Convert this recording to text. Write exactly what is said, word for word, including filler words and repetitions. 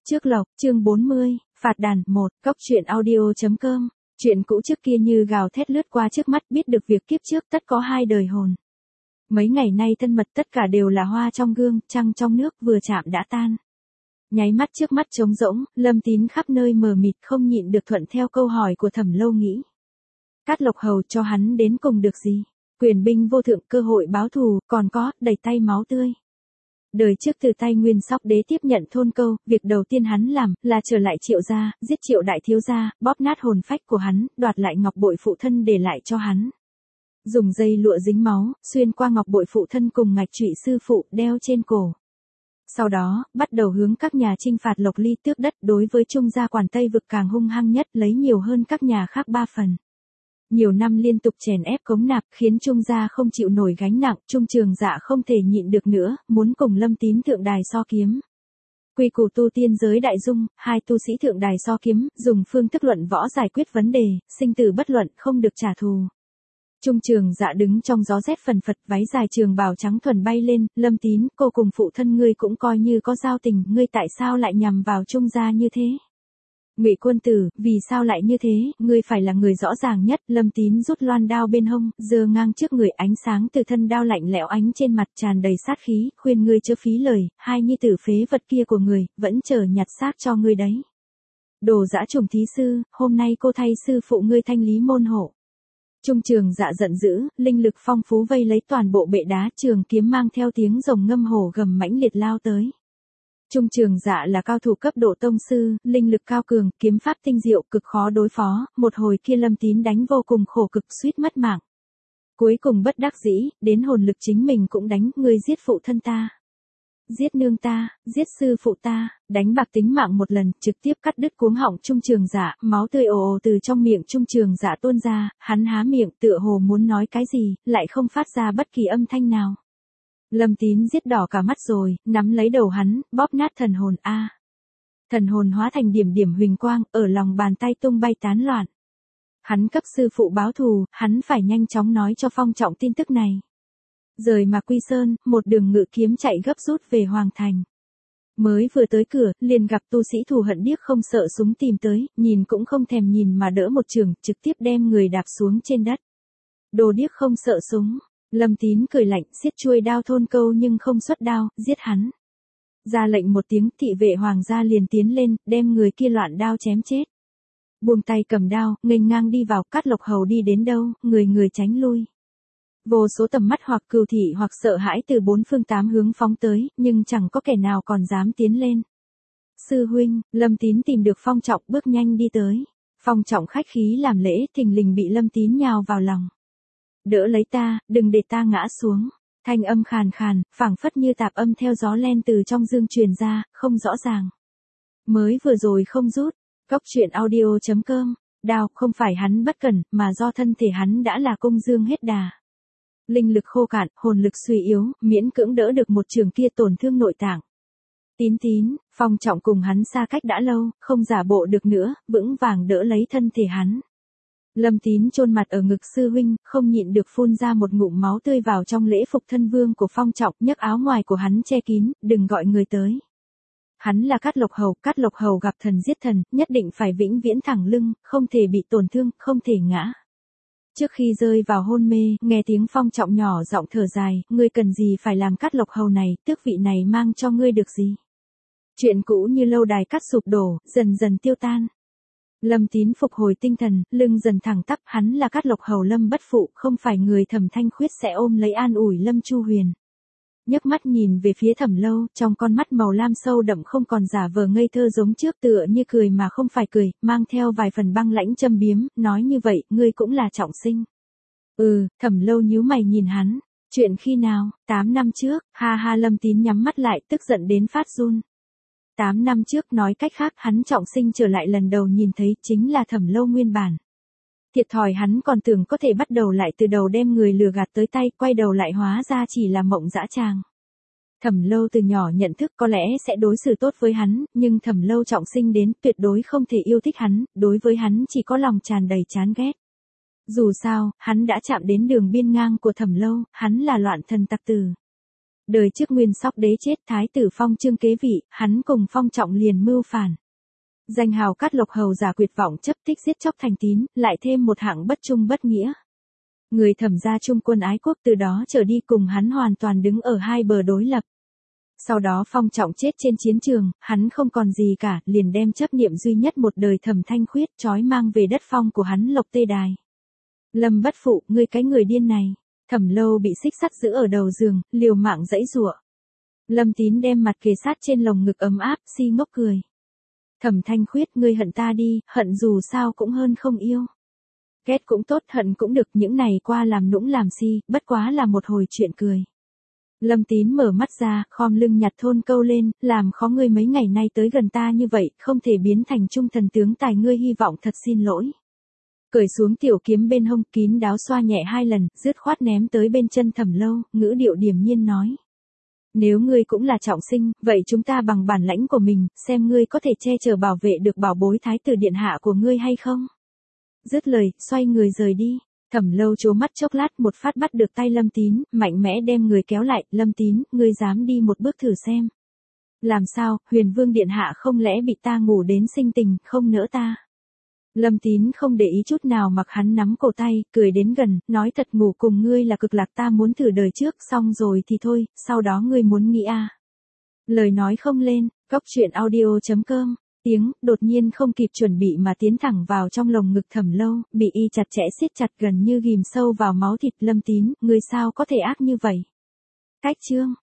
Trước lộc, chương bốn mươi, phạt đàn, một, cốc truyện audio.com. Chuyện cũ trước kia như gào thét lướt qua trước mắt, biết được việc kiếp trước tất có hai đời hồn. Mấy ngày nay thân mật tất cả đều là hoa trong gương, trăng trong nước vừa chạm đã tan. Nháy mắt trước mắt trống rỗng, Lâm Tín khắp nơi mờ mịt không nhịn được thuận theo câu hỏi của Thẩm Lâu nghĩ. Cát Lộc Hầu cho hắn đến cùng được gì? Quyền binh vô thượng, cơ hội báo thù, còn có, đầy tay máu tươi. Đời trước từ tay Nguyên Sóc Đế tiếp nhận Thôn Câu, việc đầu tiên hắn làm là trở lại Triệu gia, giết Triệu đại thiếu gia, bóp nát hồn phách của hắn, đoạt lại ngọc bội phụ thân để lại cho hắn. Dùng dây lụa dính máu, xuyên qua ngọc bội phụ thân cùng ngạch trụy sư phụ, đeo trên cổ. Sau đó, bắt đầu hướng các nhà chinh phạt Lộc Ly tước đất, đối với Trung gia Quản Tây vực càng hung hăng nhất, lấy nhiều hơn các nhà khác ba phần. Nhiều năm liên tục chèn ép cống nạp, khiến Trung gia không chịu nổi gánh nặng, Trung Trường Dạ không thể nhịn được nữa, muốn cùng Lâm Tín thượng đài so kiếm. Quy củ tu tiên giới đại dung, hai tu sĩ thượng đài so kiếm, dùng phương thức luận võ giải quyết vấn đề, sinh tử bất luận, không được trả thù. Trung Trường Dạ đứng trong gió rét phần phật, váy dài trường bào trắng thuần bay lên, Lâm Tín, cô cùng phụ thân ngươi cũng coi như có giao tình, ngươi tại sao lại nhằm vào Trung gia như thế? Ngụy Quân Tử, vì sao lại như thế, ngươi phải là người rõ ràng nhất. Lâm Tín rút loan đao bên hông, giơ ngang trước người, ánh sáng từ thân đao lạnh lẽo ánh trên mặt, tràn đầy sát khí, khuyên ngươi chớ phí lời, hai nhi tử phế vật kia của người, vẫn chờ nhặt xác cho ngươi đấy. Đồ dã trùng thí sư, hôm nay cô thay sư phụ ngươi thanh lý môn hộ. Trung Trường Dạ giận dữ, linh lực phong phú vây lấy toàn bộ bệ đá, trường kiếm mang theo tiếng rồng ngâm hổ gầm mãnh liệt lao tới. Trung Trường Dạ là cao thủ cấp độ tông sư, linh lực cao cường, kiếm pháp tinh diệu, cực khó đối phó, một hồi kia Lâm Tín đánh vô cùng khổ cực, suýt mất mạng. Cuối cùng bất đắc dĩ, đến hồn lực chính mình cũng đánh, ngươi giết phụ thân ta, giết nương ta, giết sư phụ ta, đánh bạc tính mạng một lần, trực tiếp cắt đứt cuống họng Trung Trường Dạ, máu tươi ồ ồ từ trong miệng Trung Trường Dạ tuôn ra, hắn há miệng tựa hồ muốn nói cái gì, lại không phát ra bất kỳ âm thanh nào. Lâm Tín giết đỏ cả mắt rồi, nắm lấy đầu hắn, bóp nát thần hồn a. À. Thần hồn hóa thành điểm điểm huỳnh quang, ở lòng bàn tay tung bay tán loạn. Hắn cấp sư phụ báo thù, hắn phải nhanh chóng nói cho Phong Trọng tin tức này. Rời mà Quy Sơn, một đường ngự kiếm chạy gấp rút về Hoàng Thành. Mới vừa tới cửa, liền gặp tu sĩ thù hận điếc không sợ súng tìm tới, nhìn cũng không thèm nhìn mà đỡ một trường, trực tiếp đem người đạp xuống trên đất. Đồ điếc không sợ súng. Lâm Tín cười lạnh, siết chuôi đao Thôn Câu nhưng không xuất đao, giết hắn. Ra lệnh một tiếng, thị vệ hoàng gia liền tiến lên, đem người kia loạn đao chém chết. Buông tay cầm đao, nghênh ngang đi vào, Cát Lộc Hầu đi đến đâu, người người tránh lui. Vô số tầm mắt hoặc cừu thị hoặc sợ hãi từ bốn phương tám hướng phóng tới, nhưng chẳng có kẻ nào còn dám tiến lên. Sư huynh, Lâm Tín tìm được Phong Trọng, bước nhanh đi tới. Phong Trọng khách khí làm lễ, thình lình bị Lâm Tín nhào vào lòng. Đỡ lấy ta, đừng để ta ngã xuống. Thanh âm khàn khàn, phảng phất như tạp âm theo gió len từ trong dương truyền ra, không rõ ràng. Mới vừa rồi không rút. Cốc truyện audio.com. Đao không phải hắn bất cẩn, mà do thân thể hắn đã là công dương hết đà. Linh lực khô cạn, hồn lực suy yếu, miễn cưỡng đỡ được một trường kia tổn thương nội tạng. Tín Tín, Phong Trọng cùng hắn xa cách đã lâu, không giả bộ được nữa, vững vàng đỡ lấy thân thể hắn. Lâm Tín chôn mặt ở ngực sư huynh, không nhịn được phun ra một ngụm máu tươi vào trong lễ phục thân vương của Phong Trọng, nhấc áo ngoài của hắn che kín, đừng gọi người tới. Hắn là Cát Lộc Hầu, Cát Lộc Hầu gặp thần giết thần, nhất định phải vĩnh viễn thẳng lưng, không thể bị tổn thương, không thể ngã. Trước khi rơi vào hôn mê, nghe tiếng Phong Trọng nhỏ giọng thở dài, ngươi cần gì phải làm Cát Lộc Hầu này, tước vị này mang cho ngươi được gì? Chuyện cũ như lâu đài cát sụp đổ, dần dần tiêu tan. Lâm Tín phục hồi tinh thần, lưng dần thẳng tắp, hắn là Cát Lộc Hầu Lâm bất phụ, không phải người Thẩm Thanh Khuyết sẽ ôm lấy an ủi Lâm Chu Huyền. Nhấc mắt nhìn về phía Thẩm Lâu, trong con mắt màu lam sâu đậm không còn giả vờ ngây thơ giống trước, tựa như cười mà không phải cười, mang theo vài phần băng lãnh châm biếm, nói như vậy, ngươi cũng là trọng sinh. Ừ, Thẩm Lâu nhíu mày nhìn hắn, chuyện khi nào, tám năm trước, ha ha. Lâm Tín nhắm mắt lại, tức giận đến phát run. Tám năm trước, nói cách khác, hắn trọng sinh trở lại lần đầu nhìn thấy chính là Thẩm Lâu nguyên bản. Thiệt thòi hắn còn tưởng có thể bắt đầu lại từ đầu đem người lừa gạt tới tay, quay đầu lại hóa ra chỉ là mộng dã tràng. Thẩm Lâu từ nhỏ nhận thức có lẽ sẽ đối xử tốt với hắn, nhưng Thẩm Lâu trọng sinh đến tuyệt đối không thể yêu thích hắn, đối với hắn chỉ có lòng tràn đầy chán ghét. Dù sao, hắn đã chạm đến đường biên ngang của Thẩm Lâu, hắn là loạn thần tặc tử. Đời trước Nguyên Sóc Đế chết, Thái tử Phong Trương kế vị, hắn cùng Phong Trọng liền mưu phản. Danh hào Cát Lộc hầu giả quyệt vọng chấp thích giết chóc thành tín, lại thêm một hạng bất trung bất nghĩa. Người Thẩm gia trung quân ái quốc từ đó trở đi cùng hắn hoàn toàn đứng ở hai bờ đối lập. Sau đó Phong Trọng chết trên chiến trường, hắn không còn gì cả, liền đem chấp niệm duy nhất một đời Thẩm Thanh Khuyết trói mang về đất phong của hắn Lộc Tê Đài. Lâm bất phụ, ngươi cái người điên này. Thẩm Lâu bị xích sắt giữ ở đầu giường, liều mạng giãy giụa. Lâm Tín đem mặt kề sát trên lồng ngực ấm áp, si ngốc cười. Thẩm Thanh Khuyết, ngươi hận ta đi, hận dù sao cũng hơn không yêu. Ghét cũng tốt, hận cũng được, những này qua làm nũng làm si, bất quá là một hồi chuyện cười. Lâm Tín mở mắt ra, khom lưng nhặt thôn câu lên, làm khó ngươi mấy ngày nay tới gần ta như vậy, không thể biến thành trung thần tướng tài, ngươi hy vọng thật xin lỗi. Cởi xuống tiểu kiếm bên hông, kín đáo xoa nhẹ hai lần, dứt khoát ném tới bên chân Thẩm Lâu, ngữ điệu điềm nhiên nói. Nếu ngươi cũng là trọng sinh, vậy chúng ta bằng bản lãnh của mình, xem ngươi có thể che chở bảo vệ được bảo bối thái tử điện hạ của ngươi hay không. Dứt lời, xoay người rời đi. Thẩm Lâu trố mắt chốc lát, một phát bắt được tay Lâm Tín, mạnh mẽ đem người kéo lại. Lâm Tín, ngươi dám đi một bước thử xem. Làm sao, Huyền Vương điện hạ không lẽ bị ta ngủ đến sinh tình, không nỡ ta. Lâm Tín không để ý chút nào mặc hắn nắm cổ tay, cười đến gần, nói thật, ngủ cùng ngươi là cực lạc, ta muốn thử đời trước, xong rồi thì thôi, sau đó ngươi muốn nghĩ à. Lời nói không lên, góc truyện audio chấm com, tiếng, đột nhiên không kịp chuẩn bị mà tiến thẳng vào trong lồng ngực Thẩm Lâu, bị y chặt chẽ siết chặt gần như ghim sâu vào máu thịt. Lâm Tín, ngươi sao có thể ác như vậy? Cách chương.